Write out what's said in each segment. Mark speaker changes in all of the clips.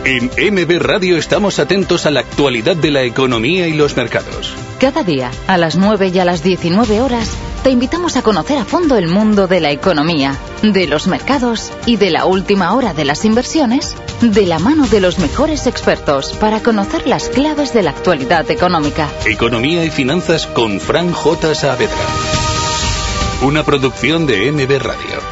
Speaker 1: En MB Radio estamos atentos a la actualidad de la economía y los mercados.
Speaker 2: Cada día, a las 9 y a las 19 horas, te invitamos a conocer a fondo el mundo de la economía, de los mercados y de la última hora de las inversiones, de la mano de los mejores expertos para conocer las claves de la actualidad económica.
Speaker 1: Economía y finanzas con Fran J. Saavedra. Una producción de MB Radio.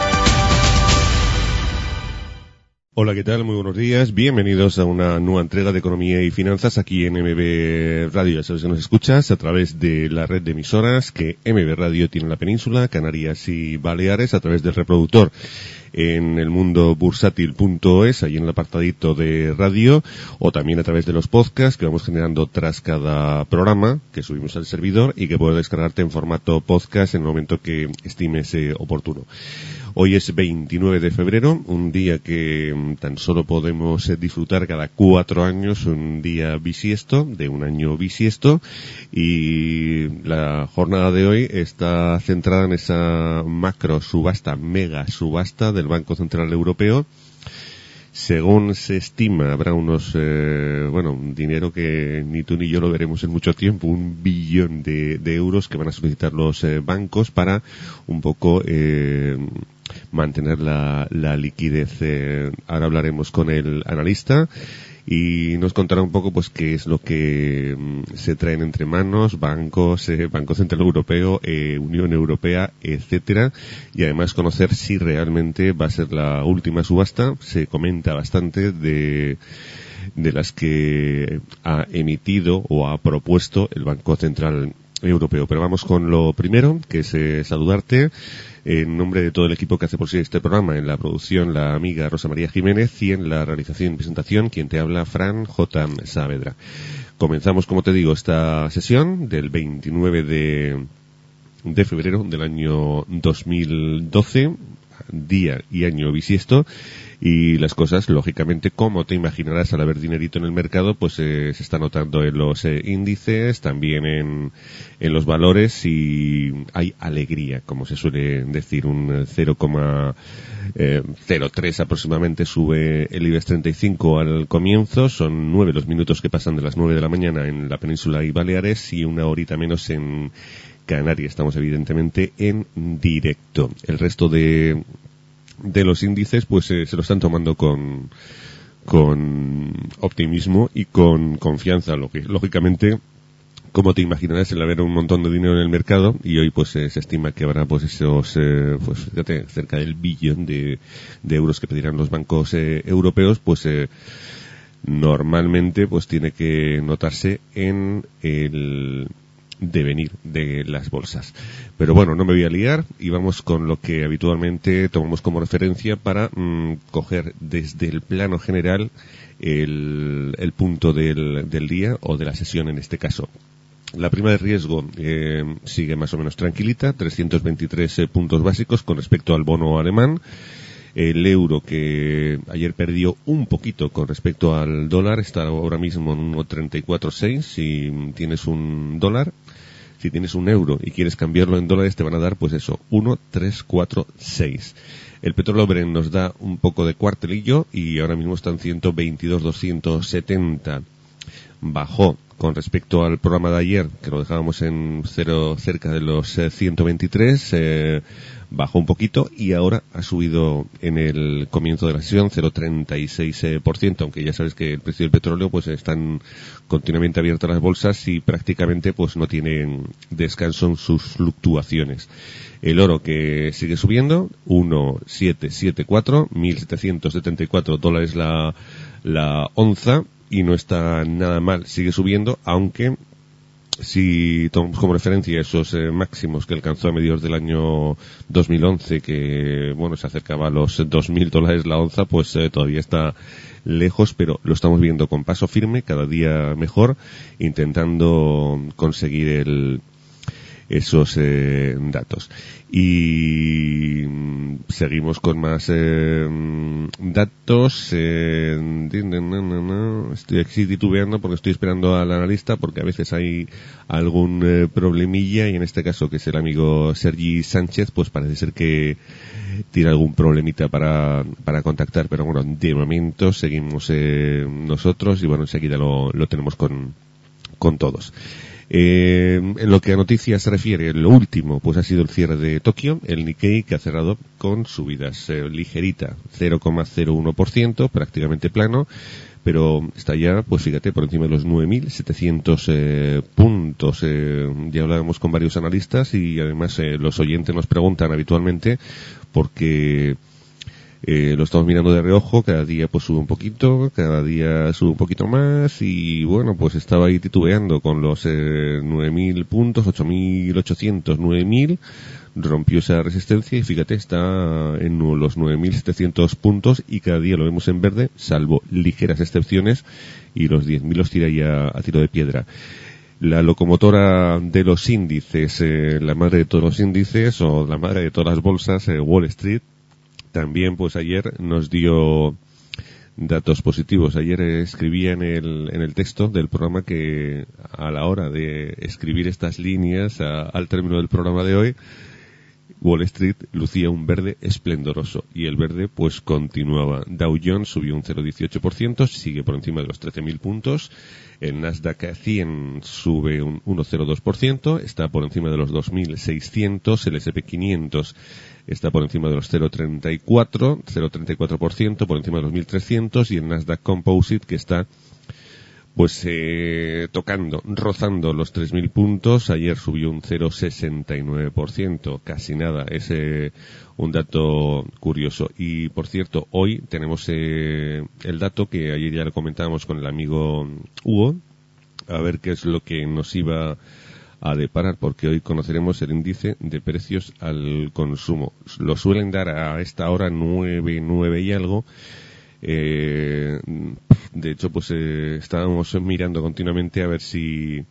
Speaker 3: Hola, ¿qué tal? Muy buenos días. Bienvenidos a una nueva entrega de Economía y Finanzas aquí en MB Radio. Ya sabes que nos escuchas a través de la red de emisoras que MB Radio tiene en la península, Canarias y Baleares, a través del reproductor en el mundo bursátil.es, ahí en el apartadito de radio, o también a través de los podcasts que vamos generando tras cada programa que subimos al servidor y que puedes descargarte en formato podcast en el momento que estimes oportuno. Hoy es 29 de febrero, un día que tan solo podemos disfrutar cada 4 años, un día bisiesto, de un año bisiesto, y la jornada de hoy está centrada en esa macro subasta, mega subasta del Banco Central Europeo. Según se estima, habrá unos, un dinero que ni tú ni yo lo veremos en mucho tiempo, 1 billón de euros que van a solicitar los bancos para un poco mantener la liquidez. Ahora hablaremos con el analista y nos contará un poco pues qué es lo que se traen entre manos bancos, Banco Central Europeo, Unión Europea, etcétera, y además conocer si realmente va a ser la última subasta. Se comenta bastante de las que ha emitido o ha propuesto el Banco Central Europeo. Pero vamos con lo primero, que es saludarte en nombre de todo el equipo que hace posible este programa. En la producción, la amiga Rosa María Jiménez, y en la realización y presentación, quien te habla, Fran J. Saavedra. Comenzamos, como te digo, esta sesión del 29 de febrero del año 2012, día y año bisiesto, y las cosas, lógicamente, como te imaginarás, al haber dinerito en el mercado, pues se está notando en los índices, también en los valores, y hay alegría, como se suele decir. Un 0,03 aproximadamente sube el IBEX 35 al comienzo. Son 9 los minutos que pasan de las 9 de la mañana en la península y Baleares, y una horita menos en Canarias. Estamos evidentemente en directo. El resto de los índices pues se lo están tomando con optimismo y con confianza, lo que lógicamente, como te imaginarás, el haber un montón de dinero en el mercado, y hoy pues se estima que habrá pues esos fíjate, cerca del billón de euros que pedirán los bancos europeos, pues normalmente pues tiene que notarse en el devenir de las bolsas. Pero bueno, no me voy a liar y vamos con lo que habitualmente tomamos como referencia para coger desde el plano general el punto del día, o de la sesión en este caso. La prima de riesgo sigue más o menos tranquilita, 323 puntos básicos con respecto al bono alemán. El euro, que ayer perdió un poquito con respecto al dólar, está ahora mismo en 1,34,6. Si tienes un dólar, si tienes un euro y quieres cambiarlo en dólares, te van a dar pues eso, 1,346. El petróleo Brent nos da un poco de cuartelillo y ahora mismo está en 122,270. Bajó con respecto al programa de ayer, que lo dejábamos en cero, cerca de los 123, bajó un poquito y ahora ha subido en el comienzo de la sesión 0,36%, aunque ya sabes que el precio del petróleo pues están continuamente abiertas las bolsas y prácticamente pues no tienen descanso en sus fluctuaciones. El oro, que sigue subiendo, 1,774, $1,774 la onza, y no está nada mal, sigue subiendo, aunque si tomamos como referencia esos máximos que alcanzó a mediados del año 2011, que bueno, se acercaba a los $2,000 la onza, pues todavía está lejos, pero lo estamos viendo con paso firme, cada día mejor, intentando conseguir esos datos. Y seguimos con más datos. Estoy aquí titubeando porque estoy esperando al analista, porque a veces hay algún problemilla, y en este caso, que es el amigo Sergi Sánchez, pues parece ser que tiene algún problemita para contactar, pero bueno, de momento seguimos nosotros, y bueno, enseguida lo tenemos con todos. En lo que a noticias se refiere, lo último pues ha sido el cierre de Tokio, el Nikkei, que ha cerrado con subidas ligerita, 0,01%, prácticamente plano, pero está ya, pues fíjate, por encima de los 9.700 puntos. Ya hablábamos con varios analistas, y además los oyentes nos preguntan habitualmente, porque lo estamos mirando de reojo, cada día pues sube un poquito, cada día sube un poquito más, y bueno, pues estaba ahí titubeando con los 9.000 puntos, 8.800, 9.000, rompió esa resistencia, y fíjate, está en los 9.700 puntos, y cada día lo vemos en verde, salvo ligeras excepciones, y los 10.000 los tira ya a tiro de piedra. La locomotora de los índices, la madre de todos los índices, o la madre de todas las bolsas, Wall Street, también pues ayer nos dio datos positivos. Ayer escribía en el texto del programa que a la hora de escribir estas líneas al término del programa de hoy, Wall Street lucía un verde esplendoroso, y el verde pues continuaba. Dow Jones subió un 0,18%, sigue por encima de los 13.000 puntos. El Nasdaq 100 sube un 1,02%, está por encima de los 2.600. El S&P 500 está por encima de los 0,34%, por encima de los 1.300, y el Nasdaq Composite, que está pues rozando los 3.000 puntos. Ayer subió un 0,69%, casi nada. Es un dato curioso. Y por cierto, hoy tenemos el dato que ayer ya lo comentábamos con el amigo Hugo, a ver qué es lo que nos iba a deparar, porque hoy conoceremos el índice de precios al consumo. Lo suelen dar a esta hora 9 y algo. De hecho, pues estábamos mirando continuamente a ver si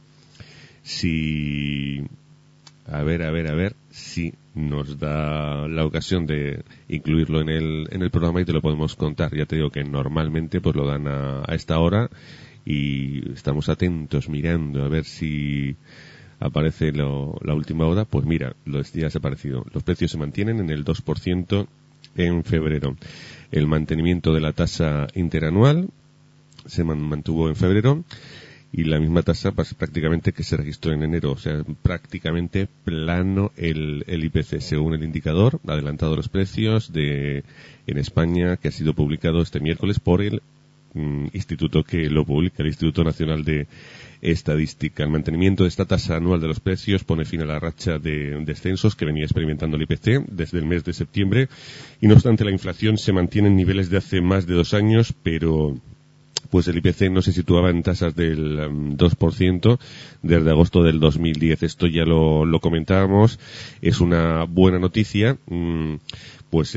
Speaker 3: nos da la ocasión de incluirlo en el programa, y te lo podemos contar. Ya te digo que normalmente pues lo dan a esta hora, y estamos atentos mirando a ver si aparece la última hora. Pues mira, los días ha aparecido. Los precios se mantienen en el 2% en febrero. El mantenimiento de la tasa interanual se mantuvo en febrero, y la misma tasa prácticamente que se registró en enero. O sea, prácticamente plano el IPC, según el indicador adelantado de los precios en España, que ha sido publicado este miércoles por el instituto que lo publica, el Instituto Nacional de Estadística. El mantenimiento de esta tasa anual de los precios pone fin a la racha de descensos que venía experimentando el IPC desde el mes de septiembre, y no obstante la inflación se mantiene en niveles de hace más de 2 años, pero pues el IPC no se situaba en tasas del 2% desde agosto del 2010. Esto ya lo comentábamos, es una buena noticia. Pues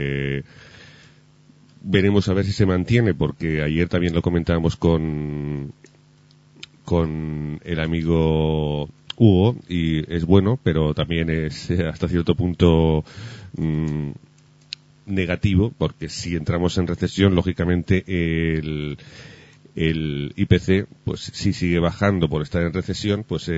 Speaker 3: veremos a ver si se mantiene, porque ayer también lo comentábamos con el amigo Hugo, y es bueno, pero también es hasta cierto punto negativo, porque si entramos en recesión, lógicamente el IPC, pues si sigue bajando por estar en recesión, pues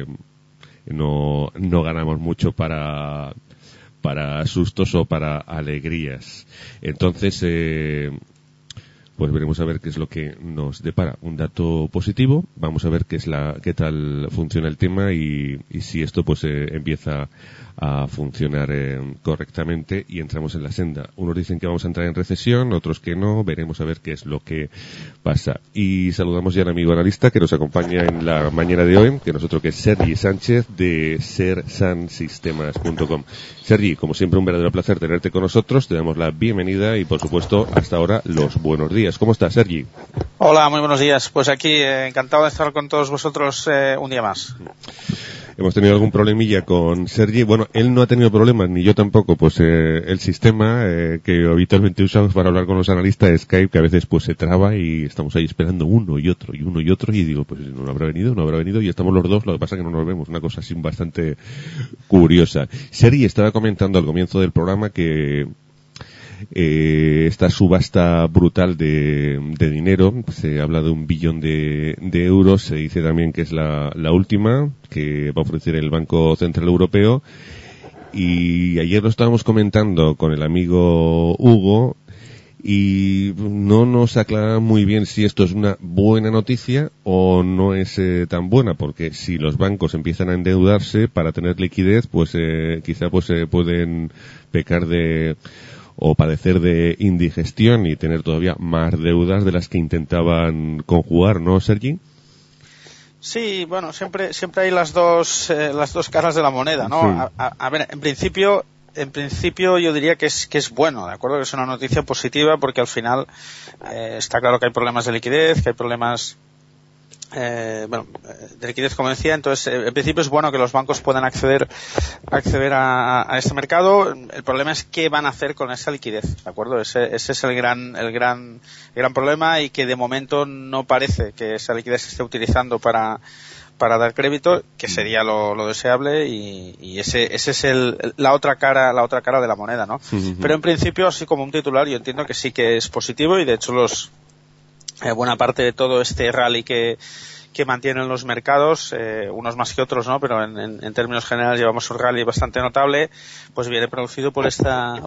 Speaker 3: no ganamos mucho para sustos o para alegrías. Entonces, pues veremos a ver qué es lo que nos depara. Un dato positivo. Vamos a ver qué tal funciona el tema, y si esto pues empieza a funcionar correctamente y entramos en la senda. Unos dicen que vamos a entrar en recesión, otros que no. Veremos a ver qué es lo que pasa. Y saludamos ya al amigo analista que nos acompaña en la mañana de hoy, que nosotros, que es Sergi Sánchez de sersansistemas.com. Sergi, como siempre, un verdadero placer tenerte con nosotros. Te damos la bienvenida y, por supuesto, hasta ahora los buenos días. ¿Cómo estás, Sergi?
Speaker 4: Hola, muy buenos días. Pues aquí encantado de estar con todos vosotros un día más.
Speaker 3: hemos tenido algún problemilla con Sergi. Bueno, él no ha tenido problemas, ni yo tampoco. Pues el sistema que habitualmente usamos para hablar con los analistas, Skype, que a veces pues se traba y estamos ahí esperando uno y otro, y digo, pues no habrá venido, y estamos los dos, lo que pasa es que no nos vemos, una cosa así bastante curiosa. Sergi estaba comentando al comienzo del programa que esta subasta brutal de dinero, se habla de 1 billón de euros, se dice también que es la última que va a ofrecer el Banco Central Europeo, y ayer lo estábamos comentando con el amigo Hugo y no nos aclara muy bien si esto es una buena noticia o no es tan buena, porque si los bancos empiezan a endeudarse para tener liquidez, pues quizá pues pueden pecar o padecer de indigestión y tener todavía más deudas de las que intentaban conjugar, ¿no, Sergi?
Speaker 4: Sí, bueno, siempre hay las dos caras de la moneda, ¿no?
Speaker 3: Sí.
Speaker 4: A ver, en principio yo diría que es bueno, ¿de acuerdo? Que es una noticia positiva porque al final está claro que hay problemas de liquidez, que hay problemas de liquidez, como decía. Entonces, en principio es bueno que los bancos puedan acceder a este mercado. El problema es qué van a hacer con esa liquidez, ¿de acuerdo? Ese es el gran problema, y que de momento no parece que esa liquidez se esté utilizando para dar crédito, que sería lo deseable, y ese es la otra cara de la moneda, ¿no?
Speaker 3: Uh-huh.
Speaker 4: Pero en principio, así como un titular, yo entiendo que sí que es positivo, y de hecho buena parte de todo este rally que mantienen los mercados, unos más que otros, ¿no? Pero en términos generales llevamos un rally bastante notable, pues viene producido por esta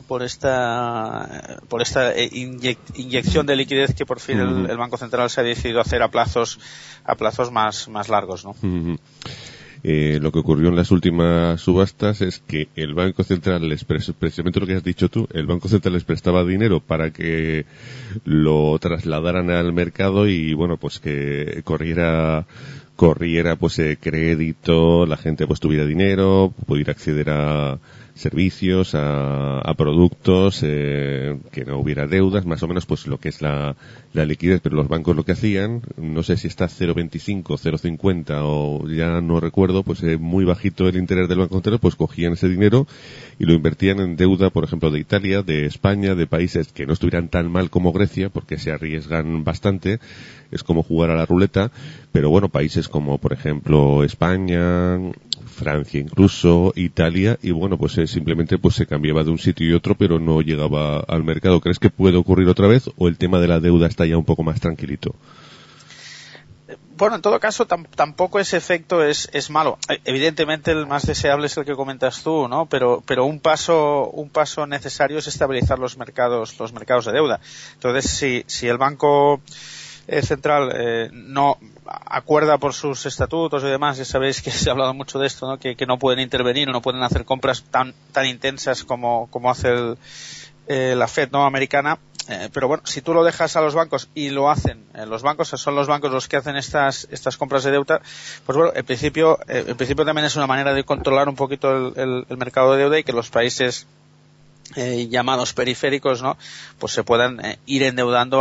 Speaker 4: inyección de liquidez que por fin el Banco Central se ha decidido hacer a plazos más largos, ¿no?
Speaker 3: Uh-huh. Lo que ocurrió en las últimas subastas es que el Banco Central precisamente lo que has dicho tú, el Banco Central les prestaba dinero para que lo trasladaran al mercado, y bueno, pues que corriera pues crédito, la gente pues tuviera dinero, pudiera acceder a servicios, a productos, que no hubiera deudas, más o menos pues lo que es la liquidez. Pero los bancos lo que hacían, no sé si está 0,25, 0,50 o ya no recuerdo, pues muy bajito el interés del Banco Central, pues cogían ese dinero y lo invertían en deuda, por ejemplo, de Italia, de España, de países que no estuvieran tan mal como Grecia, porque se arriesgan bastante, es como jugar a la ruleta. Pero bueno, países como por ejemplo España, Francia incluso, Italia, y bueno, pues simplemente pues se cambiaba de un sitio y otro, pero no llegaba al mercado. ¿Crees que puede ocurrir otra vez, o el tema de la deuda está ya un poco más tranquilito?
Speaker 4: Bueno, en todo caso, tampoco ese efecto es malo. Evidentemente, el más deseable es el que comentas tú, ¿no? Pero un paso necesario es estabilizar los mercados de deuda. Entonces, si el Banco Central no acuerda por sus estatutos y demás, ya sabéis que se ha hablado mucho de esto, ¿no? Que no pueden intervenir o no pueden hacer compras tan intensas como hace la Fed, ¿no?, americana. Pero bueno, si tú lo dejas a los bancos y lo hacen, los bancos son los bancos los que hacen estas compras de deuda, pues bueno, en principio también es una manera de controlar un poquito el mercado de deuda, y que los países llamados periféricos, ¿no?, pues se puedan ir endeudando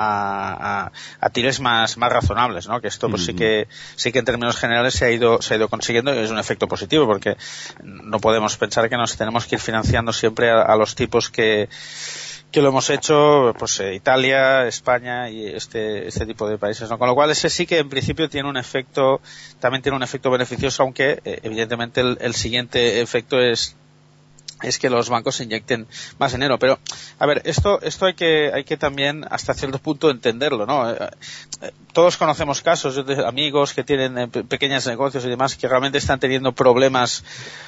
Speaker 4: a tires más razonables, ¿no? Que esto pues sí que en términos generales se ha ido consiguiendo, y es un efecto positivo, porque no podemos pensar que nos tenemos que ir financiando siempre a los tipos que lo hemos hecho, pues Italia, España y este tipo de países, ¿no? Con lo cual ese sí que en principio también tiene un efecto beneficioso, aunque evidentemente el siguiente efecto es que los bancos inyecten más dinero. Pero, a ver, esto hay que también hasta cierto punto entenderlo, ¿no? Todos conocemos casos de amigos que tienen pequeños negocios y demás que realmente están teniendo problemas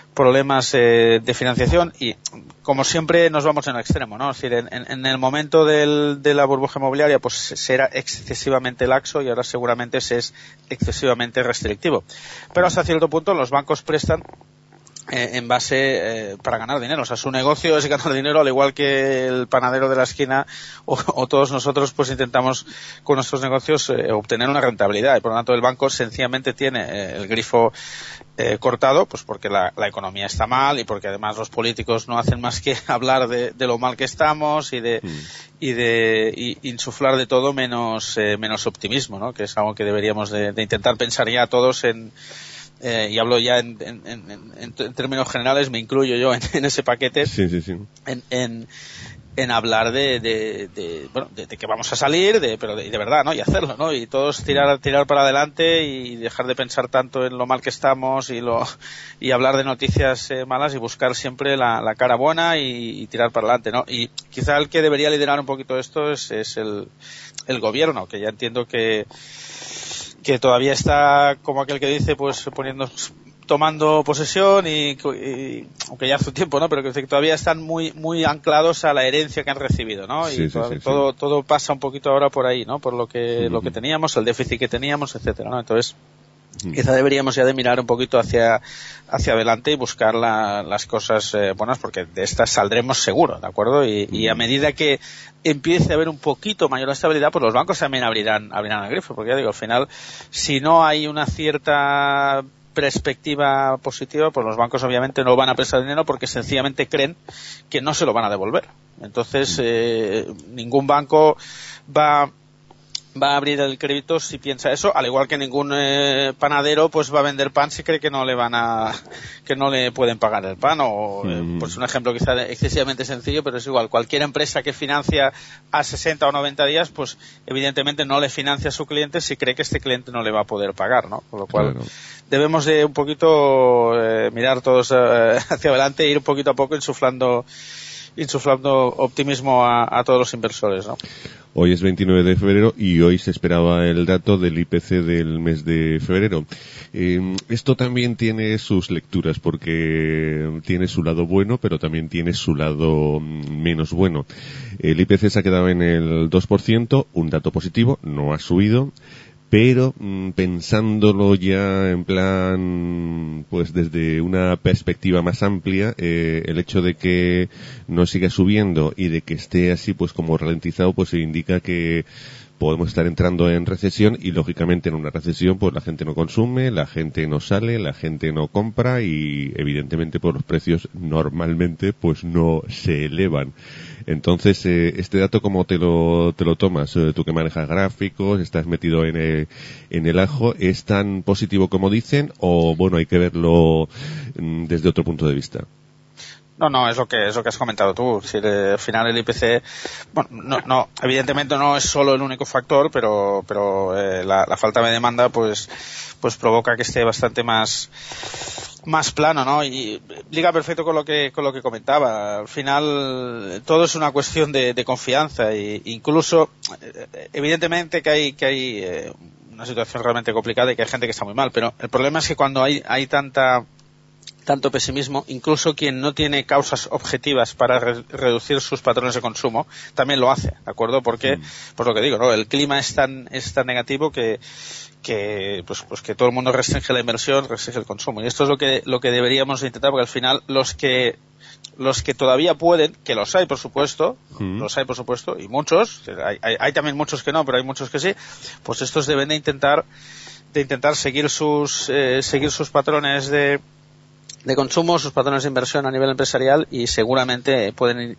Speaker 4: de financiación, y como siempre nos vamos en el extremo, ¿no? Es decir, en el momento de la burbuja inmobiliaria pues se era excesivamente laxo, y ahora seguramente se es excesivamente restrictivo. Pero hasta cierto punto los bancos prestan en base para ganar dinero. O sea, su negocio es ganar dinero, al igual que el panadero de la esquina o todos nosotros pues intentamos con nuestros negocios obtener una rentabilidad, y por lo tanto el banco sencillamente tiene el grifo cortado, pues porque la economía está mal, y porque además los políticos no hacen más que hablar de lo mal que estamos y de insuflar de todo menos optimismo, ¿no? Que es algo que deberíamos de intentar pensar ya todos en y hablo ya en términos generales, me incluyo yo en ese paquete,
Speaker 3: sí.
Speaker 4: en hablar de que vamos a salir, pero de verdad, ¿no? Y hacerlo, ¿no? Y todos tirar para adelante y dejar de pensar tanto en lo mal que estamos y hablar de noticias malas y buscar siempre la cara buena y tirar para adelante, ¿no? Y quizá el que debería liderar un poquito esto es el gobierno, que ya entiendo que todavía está, como aquel que dice, pues tomando posesión y aunque ya hace un tiempo, ¿no? Pero que todavía están muy anclados a la herencia que han recibido, ¿no?
Speaker 3: Sí,
Speaker 4: y todo pasa un poquito ahora por ahí, ¿no? Por lo que teníamos, el déficit que teníamos, etcétera, ¿no? Entonces, quizá deberíamos ya de mirar un poquito hacia adelante y buscar las cosas buenas, porque de estas saldremos seguro, ¿de acuerdo? Y a medida que empiece a haber un poquito mayor estabilidad, pues los bancos también abrirán el grifo, porque ya digo, al final, si no hay una cierta perspectiva positiva, pues los bancos obviamente no van a prestar dinero porque sencillamente creen que no se lo van a devolver. Entonces, ningún banco va a abrir el crédito si piensa eso, al igual que ningún panadero pues va a vender pan si cree que no le pueden pagar el pan, o pues un ejemplo quizá excesivamente sencillo, pero es igual, cualquier empresa que financia a 60 o 90 días, pues evidentemente no le financia a su cliente si cree que este cliente no le va a poder pagar, ¿no? Con lo cual debemos de un poquito mirar todos hacia adelante e ir poquito a poco insuflando optimismo a todos los inversores, ¿no?
Speaker 3: Hoy es 29 de febrero y hoy se esperaba el dato del IPC del mes de febrero. Esto también tiene sus lecturas, porque tiene su lado bueno, pero también tiene su lado menos bueno. El IPC se ha quedado en el 2%, un dato positivo, no ha subido. Pero pensándolo ya en plan, pues desde una perspectiva más amplia, el hecho de que no siga subiendo y de que esté así pues como ralentizado, pues se indica que podemos estar entrando en recesión, y lógicamente en una recesión pues la gente no consume, la gente no sale, la gente no compra y evidentemente pues los precios normalmente pues no se elevan. Entonces, este dato, ¿cómo te lo tomas? Tú que manejas gráficos, estás metido en el ajo, ¿es tan positivo como dicen o, bueno, hay que verlo desde otro punto de vista?
Speaker 4: No, es lo que has comentado tú. Si al final el IPC, bueno, no, evidentemente no es solo el único factor, pero la falta de demanda pues provoca que esté bastante más plano, ¿no? Y liga perfecto con lo que comentaba. Al final todo es una cuestión de confianza, e incluso evidentemente que hay una situación realmente complicada y que hay gente que está muy mal, pero el problema es que cuando hay tanto pesimismo, incluso quien no tiene causas objetivas para reducir sus patrones de consumo también lo hace, ¿de acuerdo? Porque por lo que digo, ¿no? El clima es tan negativo que todo el mundo restringe la inversión, restringe el consumo, y esto es lo que deberíamos intentar, porque al final los que todavía pueden, que los hay por supuesto, y muchos, hay también muchos que no, pero hay muchos que sí, pues estos deben de intentar seguir sus patrones de consumo, sus patrones de inversión a nivel empresarial, y seguramente pueden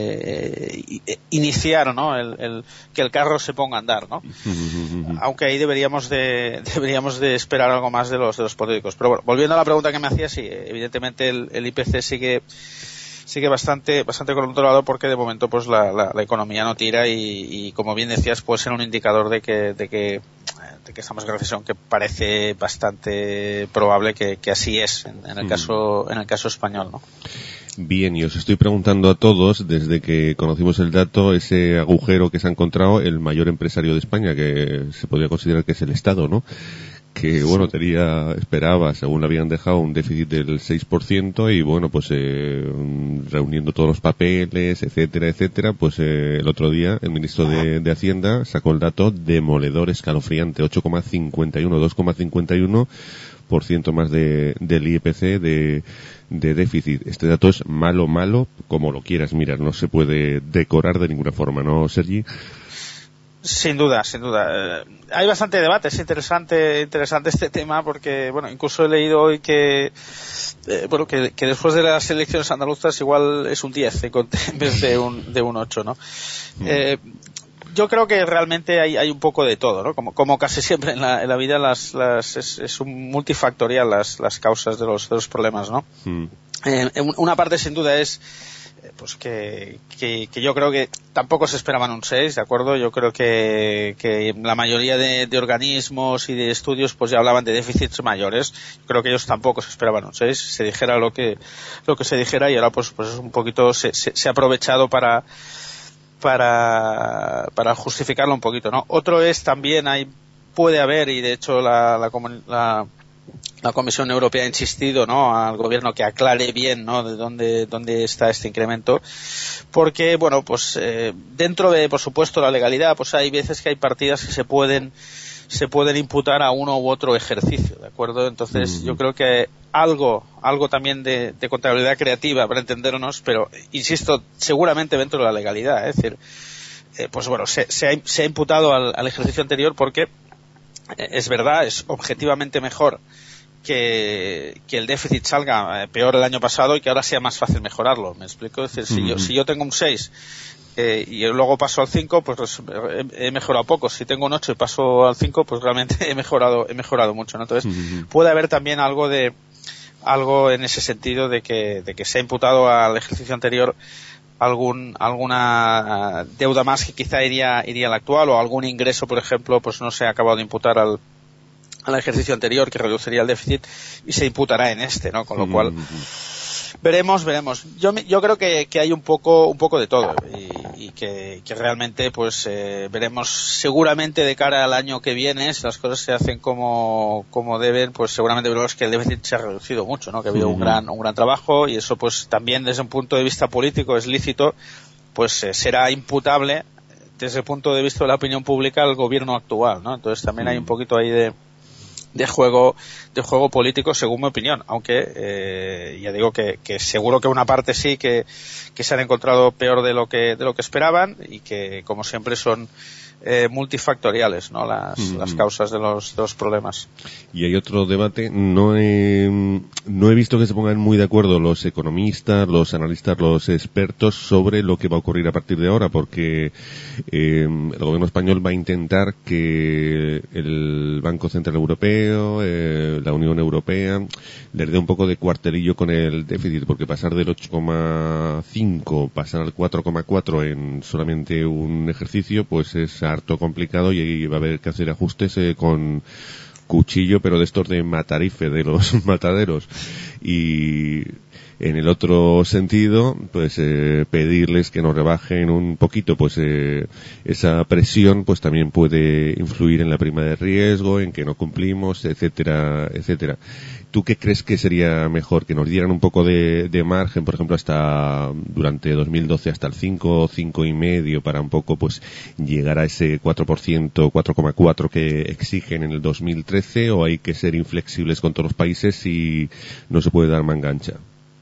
Speaker 4: iniciar, ¿no? que el carro se ponga a andar, ¿no? Aunque ahí deberíamos de esperar algo más de los políticos. Pero bueno, volviendo a la pregunta que me hacía, sí, evidentemente el IPC sigue bastante controlado, porque de momento pues la economía no tira y como bien decías, puede ser un indicador de que estamos en recesión, que parece bastante probable que así es en el caso español, ¿no?
Speaker 3: Bien, y os estoy preguntando a todos, desde que conocimos el dato, ese agujero que se ha encontrado el mayor empresario de España, que se podría considerar que es el Estado, ¿no? Que, bueno, esperaba, según le habían dejado, un déficit del 6%, y bueno, pues reuniendo todos los papeles, etcétera, pues el otro día el ministro de Hacienda sacó el dato demoledor, escalofriante, 2,51% más del IPC de déficit. Este dato es malo, como lo quieras mirar, no se puede decorar de ninguna forma, ¿no, Sergi?
Speaker 4: Sin duda. Hay bastante debate, es interesante este tema, porque, bueno, incluso he leído hoy que después de las elecciones andaluzas igual es un 10 en vez de un 8, ¿no? yo creo que realmente hay un poco de todo, ¿no? Como casi siempre en la vida es un multifactorial las causas de los problemas, ¿no? Una parte sin duda es pues que yo creo que tampoco se esperaban un 6, ¿de acuerdo? Yo creo que la mayoría de organismos y de estudios pues ya hablaban de déficits mayores. Creo que ellos tampoco se esperaban un 6, se dijera lo que se dijera, y ahora pues un poquito se ha aprovechado para justificarlo un poquito, ¿no? Otro es también puede haber, y de hecho la Comisión Europea ha insistido, ¿no?, al gobierno que aclare bien, ¿no?, de dónde está este incremento, porque bueno, pues dentro de, por supuesto, la legalidad, pues hay veces que hay partidas que se pueden imputar a uno u otro ejercicio, ¿de acuerdo? Entonces yo creo que algo también de contabilidad creativa, para entendernos, pero insisto, seguramente dentro de la legalidad, es decir, pues bueno, se ha imputado al ejercicio anterior porque es verdad, es objetivamente mejor que el déficit salga peor el año pasado y que ahora sea más fácil mejorarlo. ¿Me explico? Es decir, si yo tengo un 6 y luego paso al 5, pues he mejorado poco. Si tengo un 8 y paso al 5, pues realmente he mejorado mucho, ¿no? Entonces, puede haber también algo en ese sentido de que se ha imputado al ejercicio anterior alguna deuda más que quizá iría al actual, o algún ingreso, por ejemplo, pues no se ha acabado de imputar al ejercicio anterior, que reduciría el déficit, y se imputará en este, ¿no? Con lo cual veremos. Yo creo que hay un poco de todo, y que realmente pues veremos seguramente de cara al año que viene, si las cosas se hacen como deben, pues seguramente veremos que el déficit se ha reducido mucho, ¿no? Que ha habido un gran trabajo, y eso pues también desde un punto de vista político es lícito, pues será imputable desde el punto de vista de la opinión pública al gobierno actual, ¿no? Entonces también hay un poquito ahí de juego político, según mi opinión, aunque ya digo que seguro que una parte sí que se han encontrado peor de lo que esperaban, y que como siempre son multifactoriales, ¿no?, las causas de los problemas.
Speaker 3: Y hay otro debate, no he visto que se pongan muy de acuerdo los economistas, los analistas, los expertos sobre lo que va a ocurrir a partir de ahora, porque el gobierno español va a intentar que el Banco Central Europeo, la Unión Europea, les dé un poco de cuartelillo con el déficit, porque pasar del 8,5 pasar al 4,4 en solamente un ejercicio, pues es harto complicado, y ahí va a haber que hacer ajustes con cuchillo, pero de estos de matarife, de los mataderos. Y en el otro sentido, pues pedirles que nos rebajen un poquito, pues esa presión pues también puede influir en la prima de riesgo, en que no cumplimos, etcétera, etcétera. ¿Tú qué crees que sería mejor? ¿Que nos dieran un poco de margen, por ejemplo, hasta durante 2012 hasta el 5,5 para un poco pues llegar a ese 4%, 4,4 que exigen en el 2013, o hay que ser inflexibles con todos los países y no se puede dar mangancha?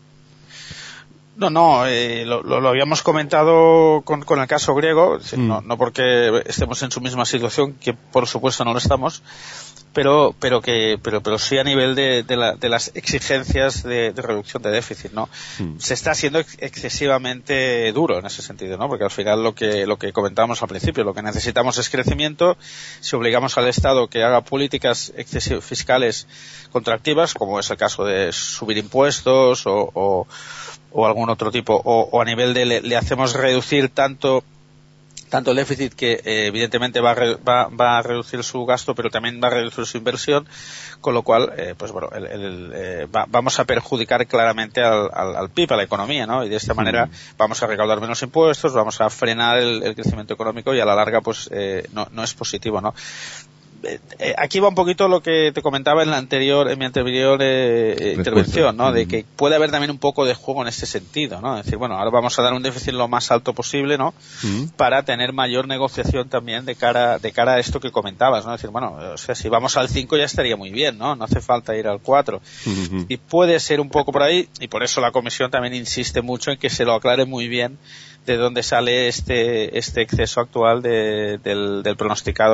Speaker 4: No, lo habíamos comentado con el caso griego, no porque estemos en su misma situación, que por supuesto no lo estamos, pero sí a nivel de las exigencias de reducción de déficit, ¿no? Se está siendo excesivamente duro en ese sentido, ¿no? Porque al final lo que comentábamos al principio, lo que necesitamos es crecimiento. Si obligamos al Estado que haga políticas fiscales contractivas, como es el caso de subir impuestos o algún otro tipo, o a nivel de le hacemos reducir tanto el déficit que evidentemente va a reducir su gasto, pero también va a reducir su inversión, con lo cual pues bueno, vamos a perjudicar claramente al PIB, a la economía, ¿no? Y de esta manera vamos a recaudar menos impuestos, vamos a frenar el crecimiento económico, y a la larga pues no es positivo, ¿no? Aquí va un poquito lo que te comentaba en mi anterior intervención, ¿no? De que puede haber también un poco de juego en este sentido, ¿no? Es decir, bueno, ahora vamos a dar un déficit lo más alto posible, ¿no? Para tener mayor negociación también de cara a esto que comentabas, ¿no? Es decir, bueno, o sea, si vamos al 5 ya estaría muy bien, ¿no? No hace falta ir al 4. Y puede ser un poco por ahí, y por eso la Comisión también insiste mucho en que se lo aclare muy bien de dónde sale este exceso actual del pronosticado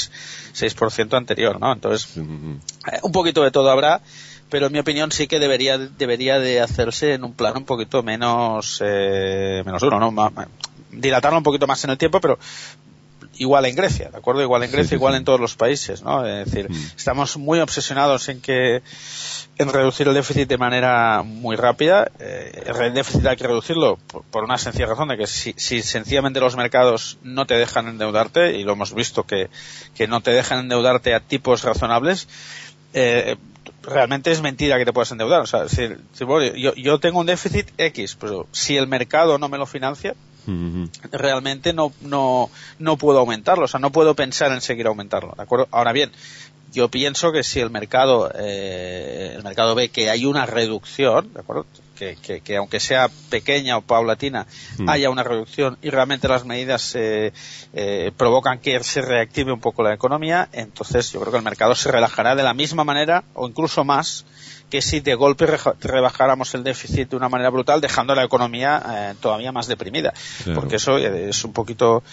Speaker 4: 6% anterior, ¿no? Entonces, un poquito de todo habrá, pero en mi opinión sí que debería de hacerse en un plano un poquito menos duro, ¿no? Dilatarlo un poquito más en el tiempo, pero igual en Grecia, ¿de acuerdo? Igual en Grecia,
Speaker 3: sí,
Speaker 4: igual
Speaker 3: sí.
Speaker 4: en todos los países, ¿no? Es decir, estamos muy obsesionados en reducir el déficit de manera muy rápida. El déficit hay que reducirlo por una sencilla razón, de que si sencillamente los mercados no te dejan endeudarte, y lo hemos visto que no te dejan endeudarte a tipos razonables, realmente es mentira que te puedas endeudar. O sea, es decir, bueno, yo tengo un déficit X, pero si el mercado no me lo financia, realmente no puedo aumentarlo. O sea, no puedo pensar en seguir aumentarlo, ¿de acuerdo? Ahora bien, yo pienso que si el mercado ve que hay una reducción, ¿de acuerdo? Que aunque sea pequeña o paulatina, haya una reducción y realmente las medidas provocan que se reactive un poco la economía, entonces yo creo que el mercado se relajará de la misma manera o incluso más que si de golpe rebajáramos el déficit de una manera brutal, dejando la economía todavía más deprimida. Claro. Porque eso es un poquito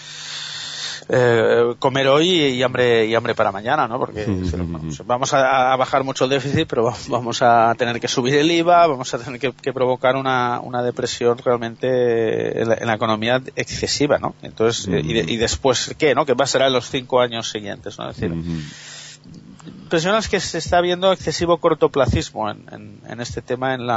Speaker 4: comer hoy y hambre para mañana, ¿no? Porque vamos a bajar mucho el déficit, pero vamos a tener que subir el IVA, vamos a tener que provocar una depresión realmente en la economía excesiva, ¿no? Entonces, y después, ¿qué, no? ¿Qué pasará en los 5 años siguientes, no? Es decir, impresiona es que se está viendo excesivo cortoplacismo en este tema en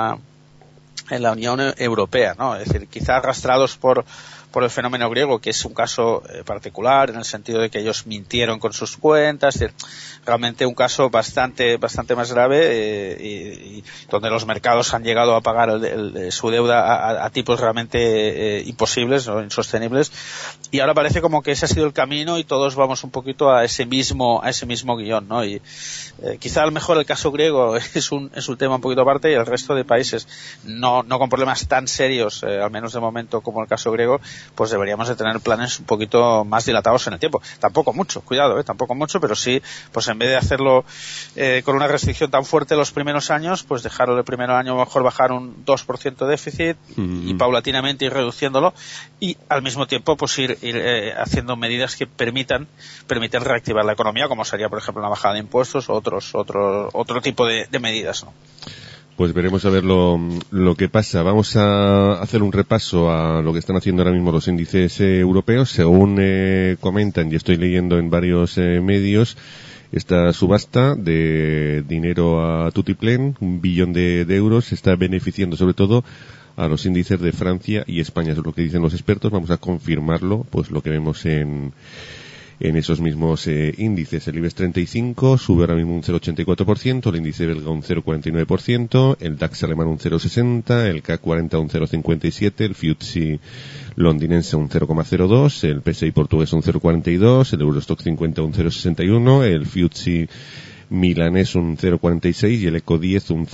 Speaker 4: la Unión Europea, ¿no? Es decir, quizá arrastrados por el fenómeno griego, que es un caso particular en el sentido de que ellos mintieron con sus cuentas, es decir, realmente un caso bastante más grave y donde los mercados han llegado a pagar su deuda a tipos realmente imposibles o insostenibles, y ahora parece como que ese ha sido el camino y todos vamos un poquito a ese mismo guión, ¿no? Y quizá a lo mejor el caso griego es un tema un poquito aparte, y el resto de países no con problemas tan serios, al menos de momento, como el caso griego, pues deberíamos de tener planes un poquito más dilatados en el tiempo. Tampoco mucho, cuidado, tampoco mucho, pero sí, pues en vez de hacerlo con una restricción tan fuerte los primeros años, pues dejarlo el primer año mejor bajar un 2% de déficit y paulatinamente ir reduciéndolo, y al mismo tiempo pues ir haciendo medidas que permitan reactivar la economía, como sería, por ejemplo, una bajada de impuestos o otro tipo de medidas, ¿no?
Speaker 3: Pues veremos a ver lo que pasa. Vamos a hacer un repaso a lo que están haciendo ahora mismo los índices europeos. Según comentan, y estoy leyendo en varios medios, esta subasta de dinero a tutiplén, 1 billón de euros, está beneficiando sobre todo a los índices de Francia y España. Eso es lo que dicen los expertos. Vamos a confirmarlo, pues lo que vemos en esos mismos índices. El IBEX 35 sube ahora mismo un 0,84%, el índice belga un 0,49%, el DAX alemán un 0,60%, el CAC 40 un 0,57%, el FTSE londinense un 0,02%, el PSI portugués un 0,42%, el Eurostock 50 un 0,61%, el FTSE milanés un 0,46 y el ECO 10 un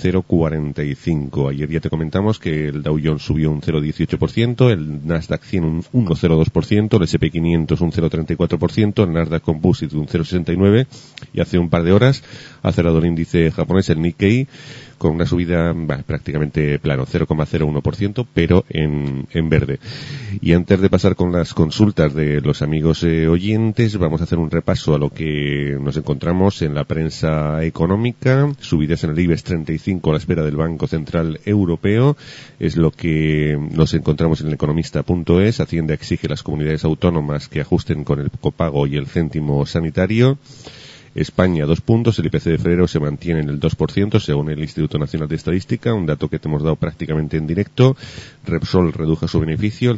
Speaker 3: 0,45. Ayer ya te comentamos que el Dow Jones subió un 0,18%, el Nasdaq 100 un 1,02%, el S&P 500 un 0,34%, el Nasdaq Composite un 0,69%, y hace un par de horas ha cerrado el índice japonés, el Nikkei, con una subida prácticamente plano, 0,01%, pero en verde. Y antes de pasar con las consultas de los amigos oyentes, vamos a hacer un repaso a lo que nos encontramos en la prensa económica. Subidas en el IBEX 35 a la espera del Banco Central Europeo, es lo que nos encontramos en el economista.es. Hacienda exige a las comunidades autónomas que ajusten con el copago y el céntimo sanitario. España, 2 puntos, el IPC de febrero se mantiene en el 2% según el Instituto Nacional de Estadística, un dato que te hemos dado prácticamente en directo. Repsol redujo su beneficio, el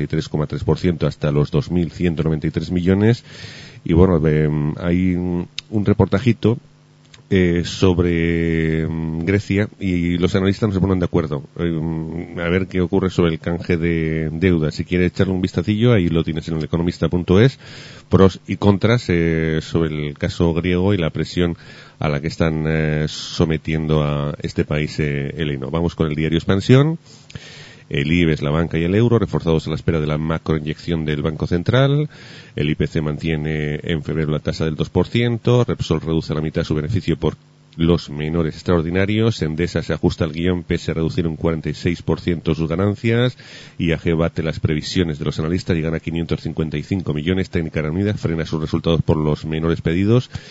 Speaker 3: 53,3% hasta los 2.193 millones. Y bueno, hay un reportajito sobre Grecia y los analistas no se ponen de acuerdo. A ver qué ocurre sobre el canje de deuda. Si quieres echarle un vistacillo, ahí lo tienes en el economista.es. Pros y contras sobre el caso griego y la presión a la que están sometiendo a este país heleno. Vamos con el diario Expansión. El IBEX, la banca y el euro reforzados a la espera de la macroinyección del Banco Central. El IPC mantiene en febrero la tasa del 2%. Repsol reduce a la mitad su beneficio por los menores extraordinarios. Endesa se ajusta al guión pese a reducir un 46% sus ganancias. IAG bate las previsiones de los analistas y gana 555 millones. Técnica Reunida frena sus resultados por los menores pedidos.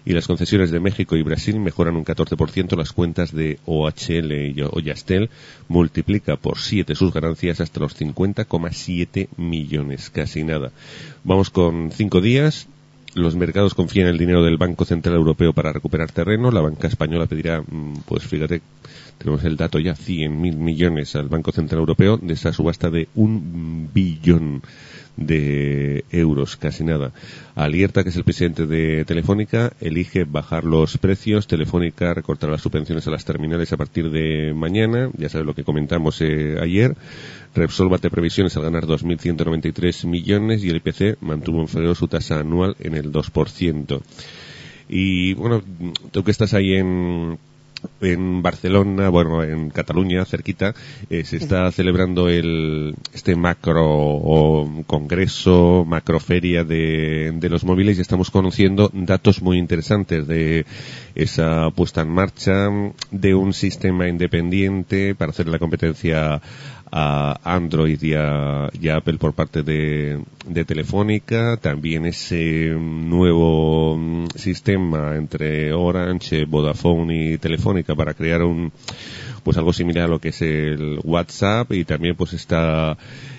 Speaker 3: Y las concesiones de México y Brasil mejoran un 14%. Las cuentas de OHL y Oyastel multiplica por 7 sus ganancias hasta los 50,7 millones, casi nada. Vamos con 5 días. Los mercados confían en el dinero del Banco Central Europeo para recuperar terreno. La banca española pedirá, pues fíjate, tenemos el dato ya, 100.000 millones al Banco Central Europeo de esa subasta de 1 billón de euros, casi nada. Alierta, que es el presidente de Telefónica, elige bajar los precios. Telefónica recortará las subvenciones a las terminales a partir de mañana. Ya sabes lo que comentamos ayer. Repsol bate previsiones al ganar 2.193 millones y el IPC mantuvo en febrero su tasa anual en el 2%. Y bueno, tú que estás ahí en Barcelona, bueno, en Cataluña, cerquita, se está celebrando este macro congreso, macroferia de los móviles, y estamos conociendo datos muy interesantes de esa puesta en marcha de un sistema independiente para hacer la competencia a Android y a Apple por parte de Telefónica. También ese nuevo sistema entre Orange, Vodafone y Telefónica para crear pues algo similar a lo que es el WhatsApp. Y también pues está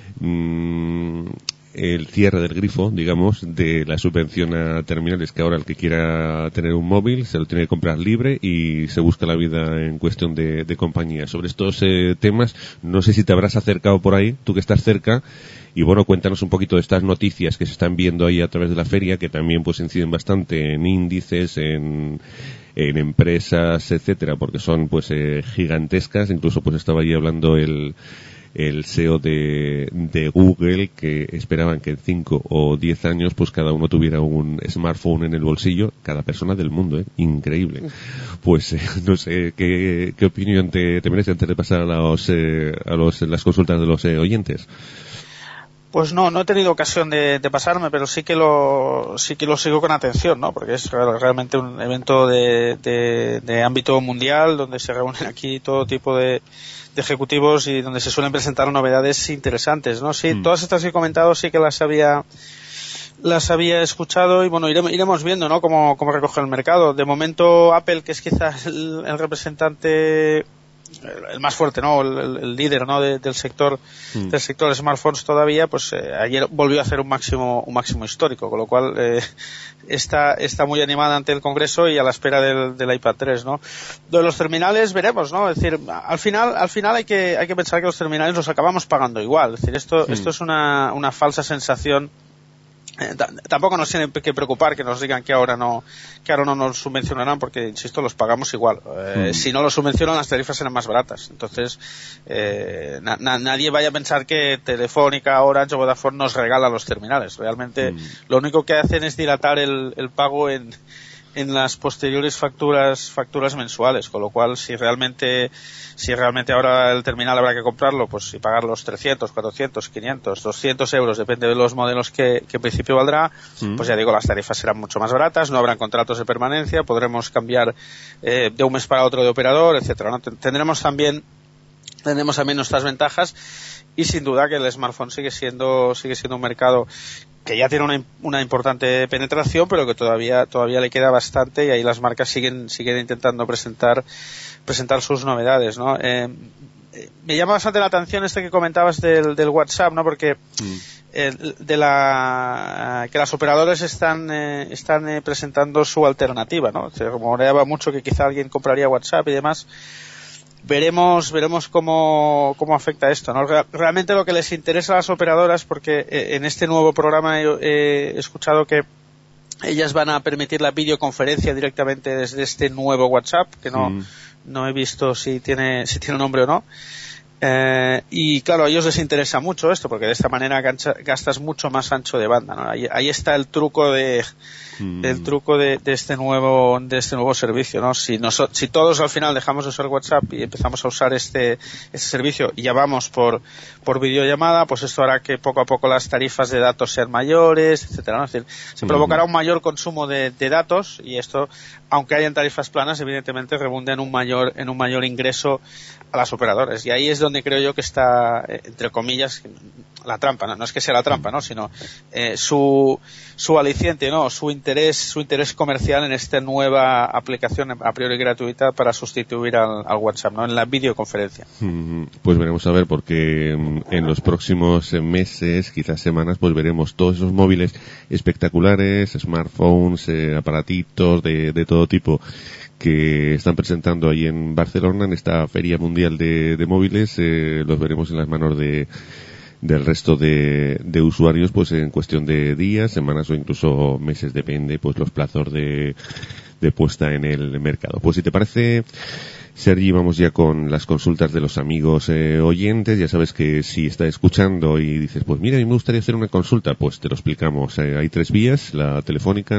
Speaker 3: el cierre del grifo, digamos, de la subvención a terminales, que ahora el que quiera tener un móvil se lo tiene que comprar libre y se busca la vida en cuestión de compañía. Sobre estos temas, no sé si te habrás acercado por ahí, tú que estás cerca, y bueno, cuéntanos un poquito de estas noticias que se están viendo ahí a través de la feria, que también pues inciden bastante en índices, en empresas, etcétera, porque son pues gigantescas. Incluso pues estaba ahí hablando el CEO de Google, que esperaban que en 5 o 10 años pues cada uno tuviera un smartphone en el bolsillo, cada persona del mundo, increíble. Pues no sé qué opinión te merece antes de pasar a las consultas de los oyentes.
Speaker 4: Pues no he tenido ocasión de pasarme, pero sí que lo sigo con atención, ¿no? Porque es realmente un evento de ámbito mundial, donde se reúnen aquí todo tipo de ejecutivos y donde se suelen presentar novedades interesantes, ¿no? Sí, todas estas que he comentado sí que las había escuchado, y bueno, iremos viendo, ¿no? Cómo recoge el mercado. De momento Apple, que es quizás el representante, el más fuerte, ¿no? El líder, ¿no? del sector de smartphones todavía, pues ayer volvió a hacer un máximo histórico, con lo cual está muy animada ante el Congreso y a la espera del iPad 3, ¿no? De los terminales veremos, ¿no? Es decir, al final hay que pensar que los terminales los acabamos pagando igual. Es decir, esto es una falsa sensación. Tampoco nos tiene que preocupar que nos digan que ahora no nos subvencionarán, porque insisto, los pagamos igual. Si no los subvencionan, las tarifas serán más baratas. Entonces nadie vaya a pensar que Telefónica, Orange o Vodafone nos regalan los terminales. Realmente lo único que hacen es dilatar el pago en las posteriores facturas mensuales, con lo cual si realmente ahora el terminal habrá que comprarlo, pues y pagar los 300, 400, 500, 200 euros, depende de los modelos que en principio valdrá, pues ya digo, las tarifas serán mucho más baratas, no habrán contratos de permanencia, podremos cambiar de un mes para otro de operador, etcétera, ¿no? Tendremos también nuestras ventajas, y sin duda que el smartphone sigue siendo un mercado que ya tiene una importante penetración, pero que todavía le queda bastante, y ahí las marcas siguen intentando presentar sus novedades, ¿no? Me llama bastante la atención que comentabas del WhatsApp, ¿no? Porque que las operadoras están presentando su alternativa, ¿no? Se rumoreaba mucho que quizá alguien compraría WhatsApp y demás. Veremos cómo afecta esto, ¿no? Realmente lo que les interesa a las operadoras, porque en este nuevo programa he escuchado que ellas van a permitir la videoconferencia directamente desde este nuevo WhatsApp, que no he visto si tiene nombre o no. Y claro, a ellos les interesa mucho esto, porque de esta manera gastas mucho más ancho de banda, ¿no? Ahí está el truco de este nuevo servicio, ¿no? Si todos al final dejamos de usar WhatsApp y empezamos a usar este servicio y ya vamos por videollamada, pues esto hará que poco a poco las tarifas de datos sean mayores, etcétera, ¿no? Es decir, se provocará un mayor consumo de datos, y esto, aunque hayan tarifas planas, evidentemente rebunda en un mayor ingreso a las operadoras, y ahí es donde creo yo que está, entre comillas, la trampa, no es que sea la trampa, ¿no? Sino su aliciente, ¿no? Su interés comercial en esta nueva aplicación a priori gratuita para sustituir al WhatsApp, ¿no? En la videoconferencia.
Speaker 3: Pues veremos a ver, porque en los próximos meses, quizás semanas, pues veremos todos esos móviles espectaculares, smartphones, aparatitos de todo tipo que están presentando ahí en Barcelona, en esta Feria Mundial de Móviles. Los veremos en las manos del resto de usuarios, pues en cuestión de días, semanas o incluso meses, depende pues los plazos de puesta en el mercado. Pues si te parece, Sergi, vamos ya con las consultas de los amigos oyentes. Ya sabes que si estás escuchando y dices, pues mira, a mí me gustaría hacer una consulta, pues te lo explicamos. Hay 3 vías: la telefónica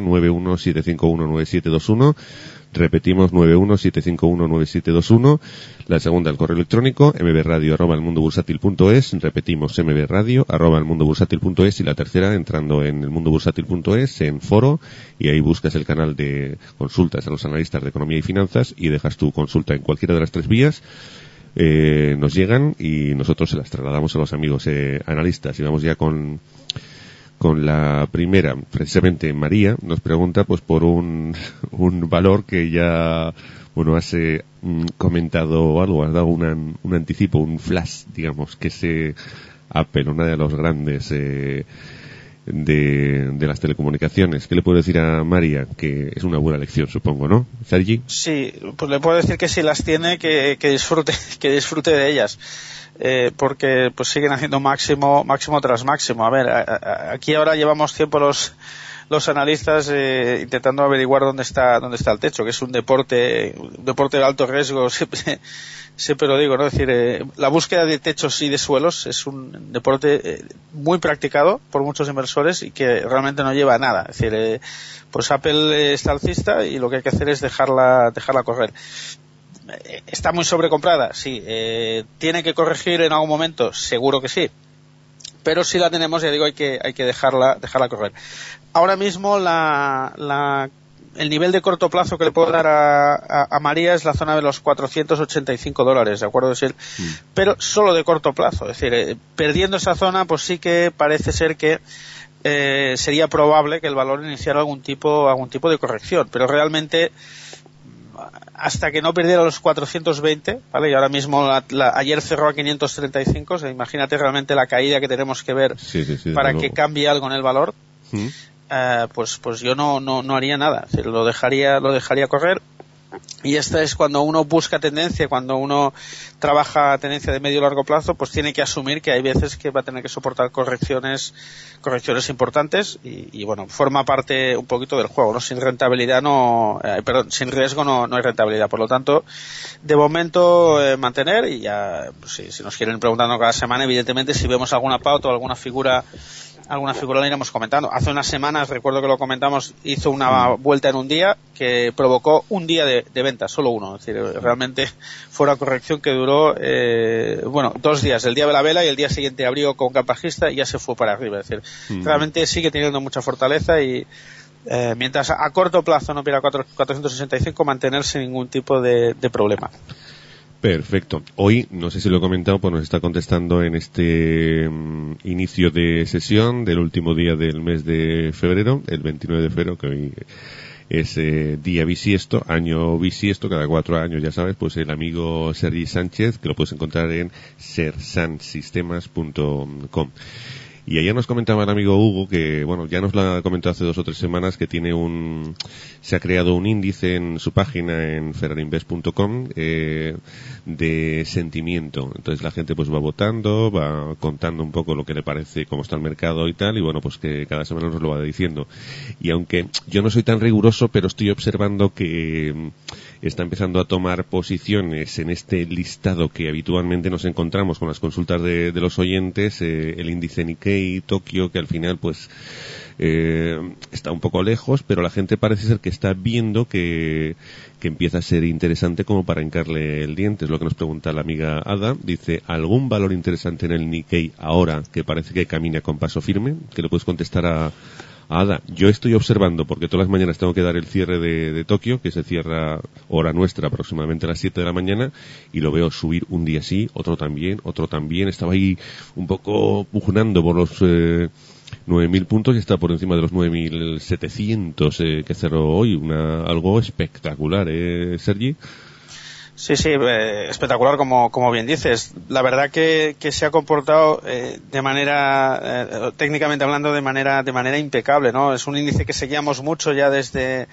Speaker 3: 917519721, repetimos 917519721, la segunda el correo electrónico mbradio@elmundobursátil.es, repetimos mbradio@elmundobursátil.es, y la tercera entrando en elmundobursátil.es en foro, y ahí buscas el canal de consultas a los analistas de economía y finanzas y dejas tu consulta en cualquiera de las 3 vías. Nos llegan y nosotros se las trasladamos a los amigos analistas. Y vamos ya con la primera. Precisamente María nos pregunta pues por un valor que ya, bueno, has comentado algo, has dado un anticipo, un flash, digamos, que es Apple, una de los grandes de las telecomunicaciones. ¿Qué le puedo decir a María? Que es una buena lección, supongo, ¿no, Sergi? Sí,
Speaker 4: pues le puedo decir que si las tiene, que disfrute de ellas. Porque pues siguen haciendo máximo tras máximo. A ver, aquí ahora llevamos tiempo los analistas intentando averiguar dónde está el techo, que es un deporte de alto riesgo, siempre lo digo, ¿no? Es decir, la búsqueda de techos y de suelos es un deporte muy practicado por muchos inversores y que realmente no lleva a nada. Es decir, pues Apple está alcista y lo que hay que hacer es dejarla correr. ¿Está muy sobrecomprada? Sí. ¿Tiene que corregir en algún momento? Seguro que sí. Pero si la tenemos, ya digo, hay que dejarla correr. Ahora mismo el nivel de corto plazo que le puedo dar a María es la zona de los $485, ¿de acuerdo? Pero solo de corto plazo. Es decir, perdiendo esa zona, pues sí que parece ser que sería probable que el valor iniciara algún tipo de corrección. Pero realmente, hasta que no perdiera los 420, ¿vale? Y ahora mismo ayer cerró a 535, o sea, imagínate realmente la caída que tenemos que ver para que cambie algo en el valor. Pues yo no haría nada, es decir, lo dejaría correr. Y esta es cuando uno busca tendencia, cuando uno trabaja tendencia de medio y largo plazo, pues tiene que asumir que hay veces que va a tener que soportar correcciones importantes y bueno, forma parte un poquito del juego, ¿no? Sin riesgo no hay rentabilidad. Por lo tanto, de momento mantener, y ya si nos quieren preguntando cada semana, evidentemente si vemos alguna pauta o alguna figura la iremos comentando. Hace unas semanas, recuerdo que lo comentamos, hizo una vuelta en un día que provocó un día de venta, solo uno. Es decir, realmente fue una corrección que duró 2 días, el día de la vela y el día siguiente abrió con gap bajista y ya se fue para arriba. Es decir, realmente sigue teniendo mucha fortaleza y mientras a corto plazo no pierda 465, mantenerse sin ningún tipo de problema.
Speaker 3: Perfecto. Hoy, no sé si lo he comentado, pues nos está contestando en este inicio de sesión del último día del mes de febrero, el 29 de febrero, que hoy es día bisiesto, año bisiesto, cada 4 años, ya sabes, pues el amigo Sergi Sánchez, que lo puedes encontrar en sersansistemas.com. Y ayer nos comentaba el amigo Hugo que, bueno, ya nos lo ha comentado hace 2 o 3 semanas, que se ha creado un índice en su página en ferrarinvest.com de sentimiento. Entonces la gente pues va votando, va contando un poco lo que le parece, cómo está el mercado y tal, y bueno, pues que cada semana nos lo va diciendo. Y aunque yo no soy tan riguroso, pero estoy observando que está empezando a tomar posiciones en este listado que habitualmente nos encontramos con las consultas de los oyentes, el índice Nikkei Tokio, que al final pues está un poco lejos, pero la gente parece ser que está viendo que empieza a ser interesante como para hincarle el diente. Es lo que nos pregunta la amiga Ada. Dice, ¿algún valor interesante en el Nikkei ahora que parece que camina con paso firme? ¿Que le puedes contestar a Ada, yo estoy observando, porque todas las mañanas tengo que dar el cierre de Tokio, que se cierra hora nuestra aproximadamente a las 7 de la mañana, y lo veo subir un día sí, otro también. Estaba ahí un poco pugnando por los 9.000 puntos y está por encima de los 9.700 que cerró hoy. Algo espectacular, Sergi.
Speaker 4: Sí, espectacular como bien dices. La verdad que se ha comportado de manera, técnicamente hablando, de manera impecable, ¿no? Es un índice que seguíamos mucho ya desde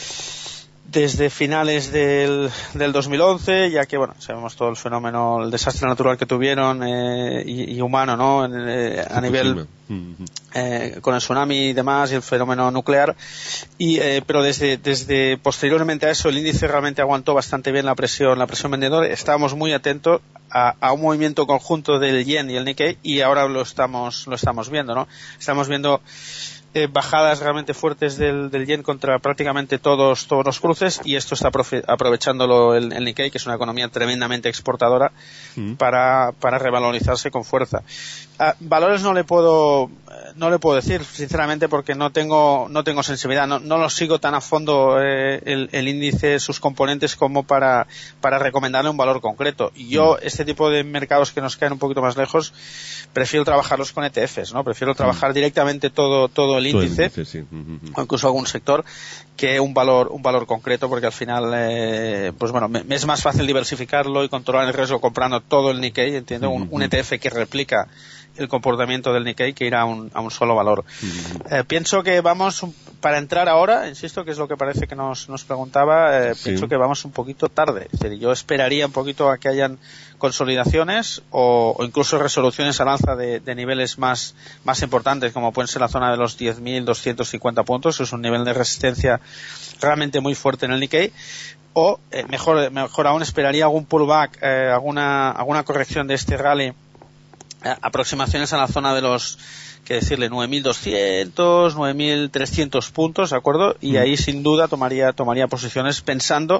Speaker 4: finales del 2011, ya que, bueno, sabemos todo el fenómeno, el desastre natural que tuvieron y humano, ¿no? A nivel con el tsunami y demás y el fenómeno nuclear, pero desde posteriormente a eso el índice realmente aguantó bastante bien la presión vendedora. Estábamos muy atentos a un movimiento conjunto del yen y el Nikkei, y ahora lo estamos viendo, ¿no? Estamos viendo bajadas realmente fuertes del yen contra prácticamente todos los cruces, y esto está aprovechándolo el Nikkei, que es una economía tremendamente exportadora, para revalorizarse con fuerza. Valores no le puedo decir sinceramente, porque no tengo sensibilidad, no lo sigo tan a fondo el índice, sus componentes, como para recomendarle un valor concreto. Y yo, este tipo de mercados que nos caen un poquito más lejos, prefiero trabajarlos con ETFs, ¿no? Prefiero trabajar directamente todo el índice,
Speaker 3: sí.
Speaker 4: O incluso algún sector, que un valor concreto, porque al final pues bueno, me es más fácil diversificarlo y controlar el riesgo comprando todo el Nikkei, entiendo, un ETF que replica el comportamiento del Nikkei, que ir a un solo valor. Pienso que vamos, para entrar ahora, insisto, que es lo que parece que nos preguntaba, pienso que vamos un poquito tarde. Es decir, yo esperaría un poquito a que hayan consolidaciones o incluso resoluciones al alza de niveles más importantes, como pueden ser la zona de los 10.250 puntos. Es un nivel de resistencia realmente muy fuerte en el Nikkei. O mejor aún, esperaría algún pullback, alguna corrección de este rally, aproximaciones a la zona de los, que decirle, 9.200, 9.300 puntos, ¿de acuerdo? Y ahí sin duda tomaría posiciones pensando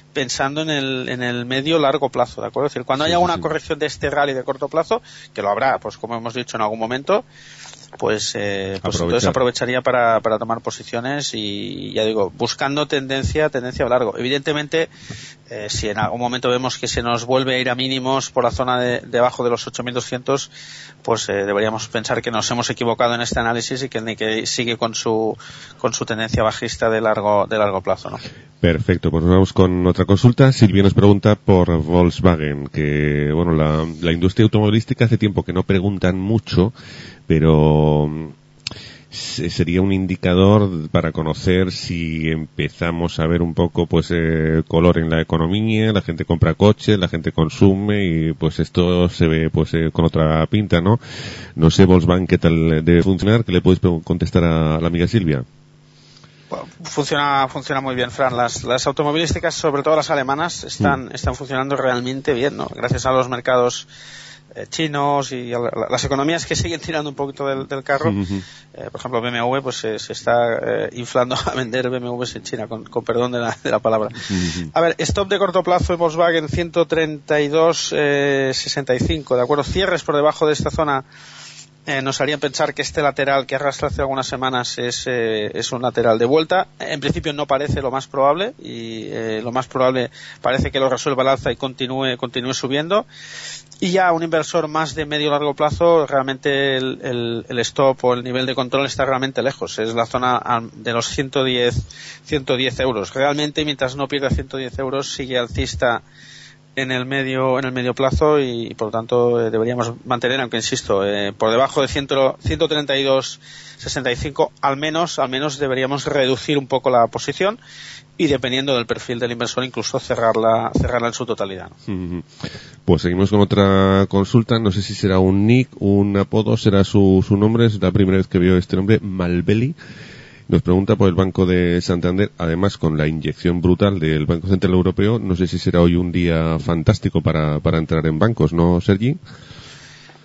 Speaker 4: en el medio largo plazo, ¿de acuerdo? Es decir, cuando haya una corrección de este rally de corto plazo, que lo habrá, pues como hemos dicho, en algún momento, pues entonces aprovecharía para tomar posiciones, y ya digo, buscando tendencia largo. Evidentemente, si en algún momento vemos que se nos vuelve a ir a mínimos por la zona de abajo de los 8.200, pues deberíamos pensar que nos hemos equivocado en este análisis y que el Nikkei sigue con su tendencia bajista de largo plazo, ¿no?
Speaker 3: Perfecto, pues vamos con otra consulta. Silvia nos pregunta por Volkswagen, que bueno, la industria automovilística hace tiempo que no preguntan mucho, pero sería un indicador para conocer si empezamos a ver un poco color en la economía, la gente compra coches, la gente consume, y pues esto se ve con otra pinta, ¿no? No sé, Volkswagen, ¿qué tal debe funcionar? ¿Qué le puedes contestar a la amiga Silvia?
Speaker 4: Funciona muy bien, Fran. Las automovilísticas, sobre todo las alemanas, están funcionando realmente bien, ¿no? Gracias a los mercados chinos y a las economías que siguen tirando un poquito del carro. Por ejemplo, BMW pues se está inflando a vender BMWs en China, con perdón de la palabra. A ver, stop de corto plazo en Volkswagen 132.65, ¿de acuerdo? Cierres por debajo de esta zona nos harían pensar que este lateral que arrastra hace algunas semanas es un lateral de vuelta. En principio no parece lo más probable, y lo más probable parece que lo resuelva al alza y continúe subiendo. Y ya un inversor más de medio largo plazo, realmente el stop o el nivel de control está realmente lejos. Es la zona de los 110 euros. Realmente, mientras no pierda 110 euros, sigue alcista en el medio plazo, y por lo tanto deberíamos mantener, aunque insisto, por debajo de 132.65, al menos deberíamos reducir un poco la posición, y dependiendo del perfil del inversor, incluso cerrarla en su totalidad, ¿no?
Speaker 3: Pues seguimos con otra consulta. No sé si será un nick, un apodo, será su nombre. Es la primera vez que veo este nombre, Malbeli. Nos pregunta por el Banco de Santander, además con la inyección brutal del Banco Central Europeo. No sé si será hoy un día fantástico para entrar en bancos, ¿no, Sergi?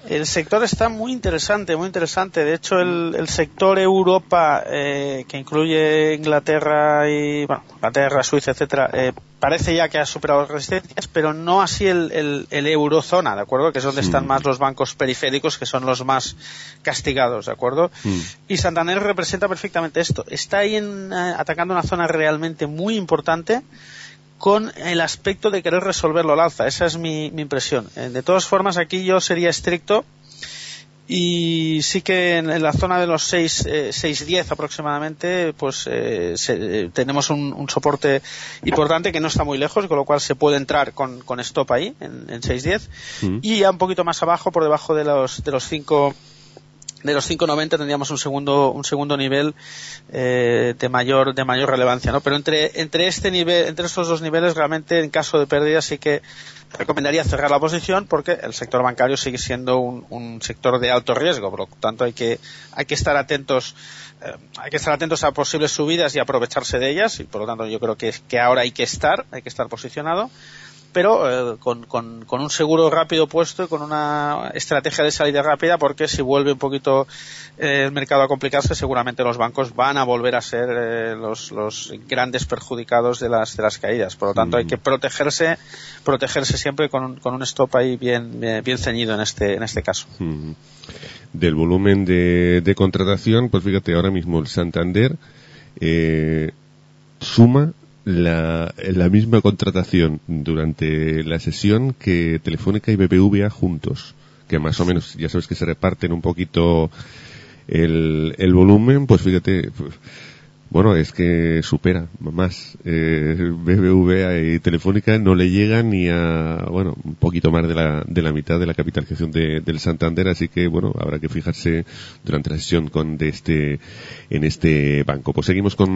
Speaker 4: El sector está muy interesante, muy interesante. De hecho, el sector Europa, que incluye Inglaterra y, bueno, Inglaterra, Suiza, etcétera, parece ya que ha superado resistencias, pero no así el eurozona, ¿de acuerdo? Que es donde están más los bancos periféricos, que son los más castigados, ¿de acuerdo? Y Santander representa perfectamente esto. Está ahí atacando una zona realmente muy importante, con el aspecto de querer resolverlo al alza. Esa es mi impresión. De todas formas, aquí yo sería estricto, y sí que en la zona de los 6.10 aproximadamente, pues tenemos un soporte importante que no está muy lejos, con lo cual se puede entrar con stop ahí en 6.10, y ya un poquito más abajo, por debajo de los 5. De los 5.90 tendríamos un segundo nivel de mayor relevancia, ¿no? Pero entre estos dos niveles, realmente en caso de pérdida sí que recomendaría cerrar la posición, porque el sector bancario sigue siendo un sector de alto riesgo. Por lo tanto, hay que estar atentos a posibles subidas y aprovecharse de ellas, y por lo tanto yo creo que ahora hay que estar posicionado, pero con un seguro rápido puesto y con una estrategia de salida rápida, porque si vuelve un poquito el mercado a complicarse, seguramente los bancos van a volver a ser los grandes perjudicados de las caídas. Por lo tanto, hay que protegerse siempre con un stop ahí bien ceñido en este caso.
Speaker 3: Del volumen de contratación, pues fíjate, ahora mismo el Santander suma la misma contratación durante la sesión que Telefónica y BBVA juntos, que más o menos ya sabes que se reparten un poquito el volumen. Pues fíjate, bueno, es que supera más BBVA y Telefónica, no le llegan ni a, bueno, un poquito más de la mitad de la capitalización del Santander, así que bueno, habrá que fijarse durante la sesión en este banco. Pues seguimos con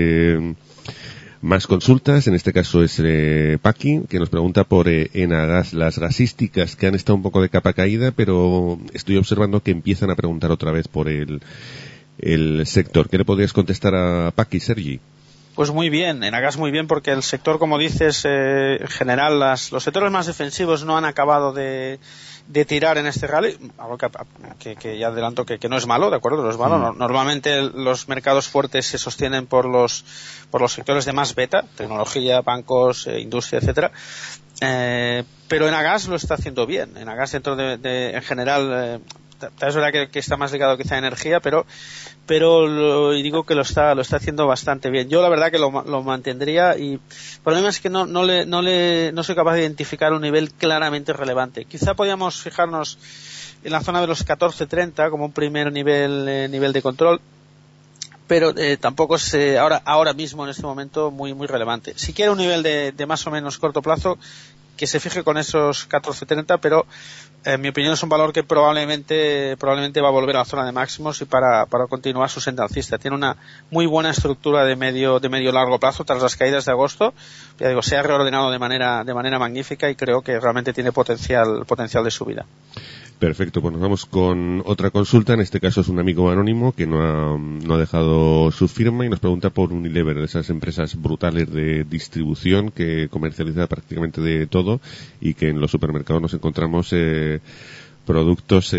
Speaker 3: más consultas. En este caso es Paqui, que nos pregunta por Enagas, las gasísticas, que han estado un poco de capa caída, pero estoy observando que empiezan a preguntar otra vez por el sector. ¿Qué le podrías contestar a Paqui, Sergi?
Speaker 4: Pues muy bien, Enagas muy bien, porque el sector, como dices, en general los sectores más defensivos no han acabado de tirar en este rally, algo que ya adelanto que no es malo, ¿de acuerdo? No es malo. Normalmente los mercados fuertes se sostienen por los sectores de más beta, tecnología, bancos, industria, etcétera. Pero Enagas lo está haciendo bien. Enagas, dentro en general, es verdad que está más ligado quizá a energía, pero digo que lo está haciendo bastante bien. Yo la verdad que lo mantendría, y el problema es que no soy capaz de identificar un nivel claramente relevante. Quizá podíamos fijarnos en la zona de los 14.30 como un primer nivel de control, pero tampoco es ahora mismo en este momento muy relevante. Si quiere un nivel de más o menos corto plazo, que se fije con esos 14.30, pero en mi opinión es un valor que probablemente va a volver a la zona de máximos y para continuar su senda alcista. Tiene una muy buena estructura de medio largo plazo tras las caídas de agosto. Ya digo, se ha reordenado de manera magnífica, y creo que realmente tiene potencial de subida.
Speaker 3: Perfecto, pues nos vamos con otra consulta. En este caso es un amigo anónimo que no ha dejado su firma y nos pregunta por Unilever, de esas empresas brutales de distribución que comercializa prácticamente de todo, y que en los supermercados nos encontramos productos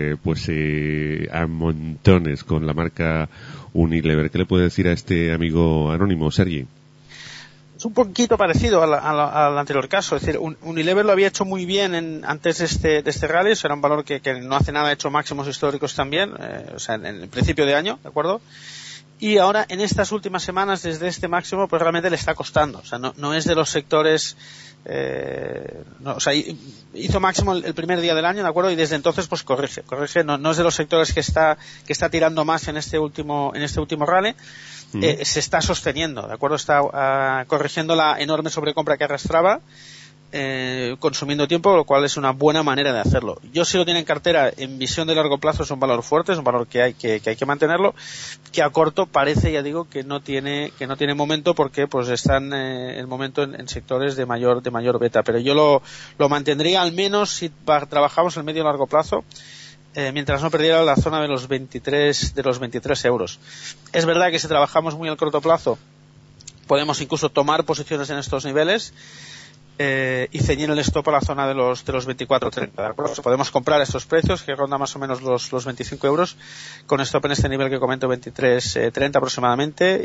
Speaker 3: a montones con la marca Unilever. ¿Qué le puede decir a este amigo anónimo, Sergi?
Speaker 4: Es un poquito parecido al anterior caso. Es decir, Unilever lo había hecho muy bien antes de este rally. Eso era un valor que no hace nada ha hecho máximos históricos también, en el principio de año, ¿de acuerdo? Y ahora, en estas últimas semanas, desde este máximo, pues realmente le está costando. O sea, no es de los sectores, hizo máximo el primer día del año, ¿de acuerdo? Y desde entonces, pues corrige. No es de los sectores que está tirando más en este último rally. Se está sosteniendo, ¿de acuerdo? Está corrigiendo la enorme sobrecompra que arrastraba, consumiendo tiempo, lo cual es una buena manera de hacerlo. Yo, si lo tiene en cartera, en visión de largo plazo, es un valor fuerte, es un valor que hay que mantenerlo, que a corto parece, ya digo, que no tiene momento, porque pues están el momento en sectores de mayor beta, pero yo lo mantendría, al menos si trabajamos en medio largo plazo, mientras no perdiera la zona de los 23 euros. Es verdad que si trabajamos muy al corto plazo podemos incluso tomar posiciones en estos niveles, y ceñir el stop a la zona de los 24.30, ¿de acuerdo? Podemos comprar estos precios que rondan más o menos los 25 euros con stop en este nivel que comento, 23.30 aproximadamente,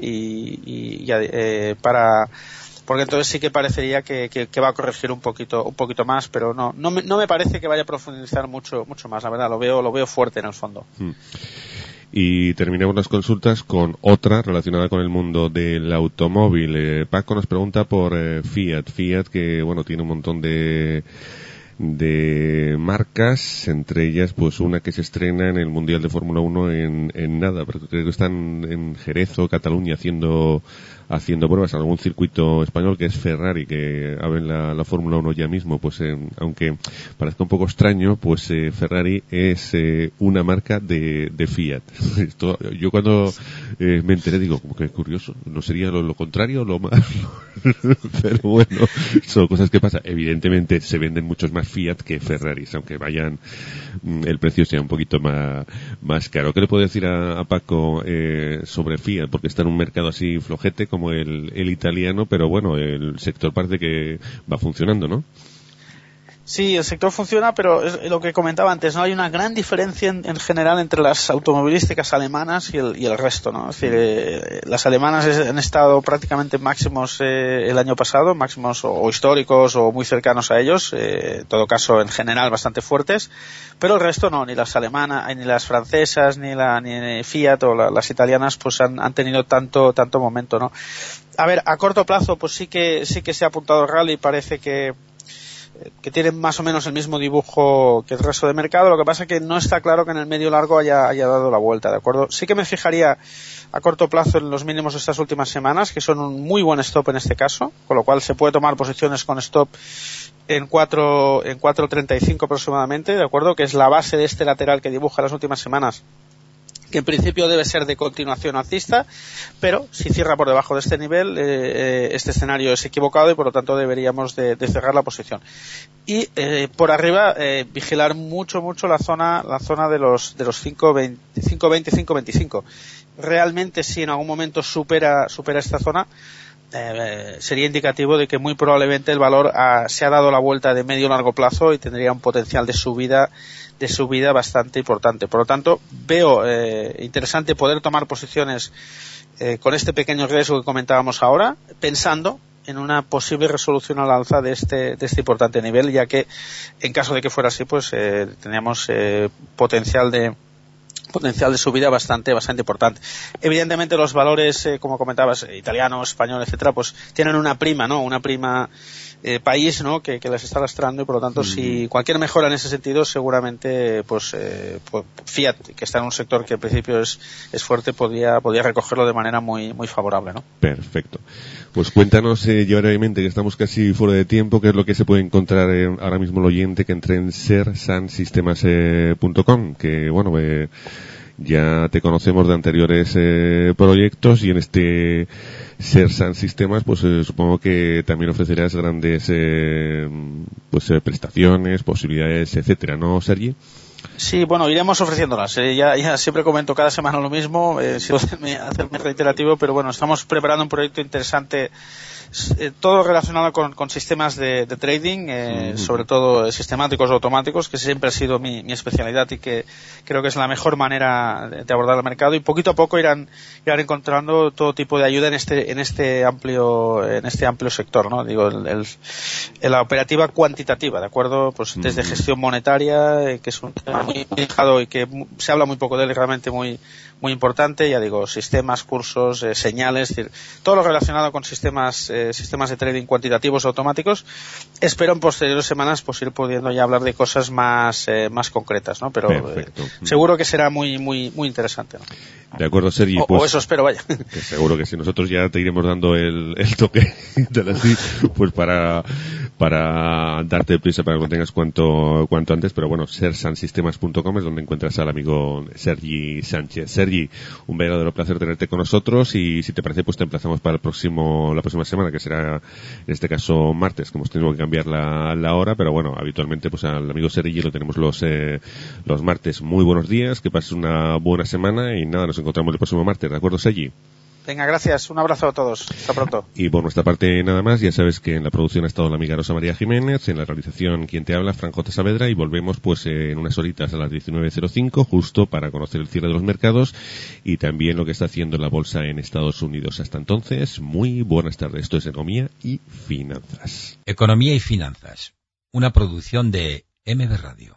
Speaker 4: porque entonces sí que parecería que va a corregir un poquito más, pero no me parece que vaya a profundizar mucho más, la verdad, lo veo fuerte en el fondo.
Speaker 3: Y terminamos las consultas con otra relacionada con el mundo del automóvil. Paco nos pregunta por Fiat, que bueno, tiene un montón de marcas, entre ellas pues una que se estrena en el Mundial de Fórmula 1 en nada, pero creo que están en Jerez o Cataluña haciendo pruebas en algún circuito español, que es Ferrari, que abre la Fórmula 1 ya mismo. Pues aunque parezca un poco extraño, pues Ferrari es una marca de Fiat. Esto, yo cuando me enteré digo, como que curioso, ¿no sería lo contrario o lo más? Pero bueno, son cosas que pasan. Evidentemente se venden muchos más Fiat que Ferraris, aunque el precio sea un poquito más caro. ¿Qué le puedo decir a Paco sobre Fiat? Porque está en un mercado así flojete como el italiano, pero bueno, el sector parece que va funcionando, ¿no?
Speaker 4: Sí, el sector funciona, pero es lo que comentaba antes, ¿no? Hay una gran diferencia en general entre las automovilísticas alemanas y el resto, ¿no? Es decir, las alemanas han estado prácticamente en máximos el año pasado, máximos o históricos o muy cercanos a ellos, en todo caso en general bastante fuertes, pero el resto no, ni las alemanas, ni las francesas, ni Fiat o las italianas pues han tenido tanto momento, ¿no? A ver, a corto plazo pues sí que se ha apuntado el rally, parece que tienen más o menos el mismo dibujo que el resto del mercado. Lo que pasa es que no está claro que en el medio largo haya dado la vuelta, ¿de acuerdo? Sí que me fijaría a corto plazo en los mínimos de estas últimas semanas, que son un muy buen stop en este caso, con lo cual se puede tomar posiciones con stop en 4.35 aproximadamente, ¿de acuerdo? Que es la base de este lateral que dibuja las últimas semanas, que en principio debe ser de continuación alcista, pero si cierra por debajo de este nivel, este escenario es equivocado y por lo tanto deberíamos de cerrar la posición. Y por arriba vigilar mucho la zona de los 5.20, 5.25. Realmente si en algún momento supera esta zona, sería indicativo de que muy probablemente el valor se ha dado la vuelta de medio largo plazo y tendría un potencial de subida bastante importante. Por lo tanto, veo interesante poder tomar posiciones con este pequeño riesgo que comentábamos ahora, pensando en una posible resolución al alza de este importante nivel, ya que en caso de que fuera así, pues teníamos potencial de subida bastante importante. Evidentemente los valores, como comentabas, italiano, español, etcétera, pues tienen una prima, ¿no? Una prima país, ¿no? Que les está lastrando y por lo tanto si cualquier mejora en ese sentido seguramente pues Fiat, que está en un sector que en principio es fuerte, podría recogerlo de manera muy favorable, ¿no?
Speaker 3: Perfecto. Pues cuéntanos ya brevemente, que estamos casi fuera de tiempo, qué es lo que se puede encontrar ahora mismo el oyente que entre en sersansistemas.com, que bueno, ya te conocemos de anteriores proyectos y en este Sersan Sistemas pues supongo que también ofrecerás grandes prestaciones, posibilidades, etcétera, ¿no, Sergi?
Speaker 4: Sí, bueno, iremos ofreciéndolas. Ya siempre comento cada semana lo mismo, sin hacerme reiterativo, pero bueno, estamos preparando un proyecto interesante, todo relacionado con sistemas de trading, sobre todo sistemáticos o automáticos, que siempre ha sido mi especialidad y que creo que es la mejor manera de abordar el mercado, y poquito a poco irán encontrando todo tipo de ayuda en este amplio sector, ¿no? Digo, la operativa cuantitativa, ¿de acuerdo? Pues desde gestión monetaria, que es un tema muy dejado y que se habla muy poco de él, realmente muy importante, ya digo, sistemas, cursos, señales, es decir, todo lo relacionado con sistemas de trading cuantitativos automáticos. Espero en posteriores semanas pues ir pudiendo ya hablar de cosas más concretas, ¿no? Pero seguro que será muy interesante, ¿no?
Speaker 3: De acuerdo, Sergi.
Speaker 4: O eso espero, vaya.
Speaker 3: Que seguro que sí. Nosotros ya te iremos dando el toque así, pues para darte prisa para que lo tengas cuanto antes, pero bueno, sersansistemas.com es donde encuentras al amigo Sergi Sánchez. Sergi, un verdadero placer tenerte con nosotros, y si te parece pues te emplazamos para la próxima semana, que será en este caso martes, que hemos tenido que cambiar la hora, pero bueno, habitualmente pues al amigo Sergi lo tenemos los martes. Muy buenos días, que pases una buena semana y nada, nos encontramos el próximo martes, ¿de acuerdo, Sergi?
Speaker 4: Venga, gracias. Un abrazo a todos. Hasta pronto.
Speaker 3: Y por nuestra parte nada más. Ya sabes que en la producción ha estado la amiga Rosa María Jiménez, en la realización quien te habla, Fran J. Saavedra, y volvemos pues en unas horitas a las 19:05 justo para conocer el cierre de los mercados y también lo que está haciendo la bolsa en Estados Unidos. Hasta entonces, muy buenas tardes. Esto es Economía y Finanzas.
Speaker 5: Economía y Finanzas, una producción de MB Radio.